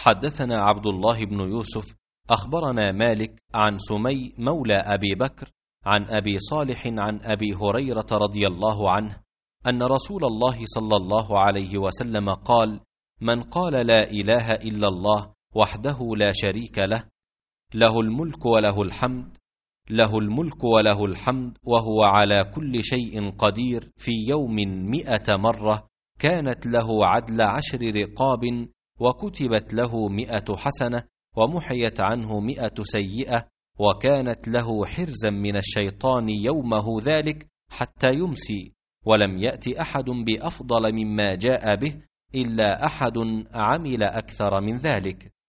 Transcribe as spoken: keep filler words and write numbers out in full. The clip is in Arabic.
حدثنا عبد الله بن يوسف أخبرنا مالك عن سمي مولى أبي بكر عن أبي صالح عن أبي هريرة رضي الله عنه أن رسول الله صلى الله عليه وسلم قال: من قال لا إله إلا الله وحده لا شريك له له الملك وله الحمد له الملك وله الحمد وهو على كل شيء قدير في يوم مئة مرة كانت له عدل عشر رقاب وكتبت له مئة حسنة ومحيت عنه مئة سيئة وكانت له حرزا من الشيطان يومه ذلك حتى يمسي، ولم يأت أحد بأفضل مما جاء به إلا أحد عمل أكثر من ذلك.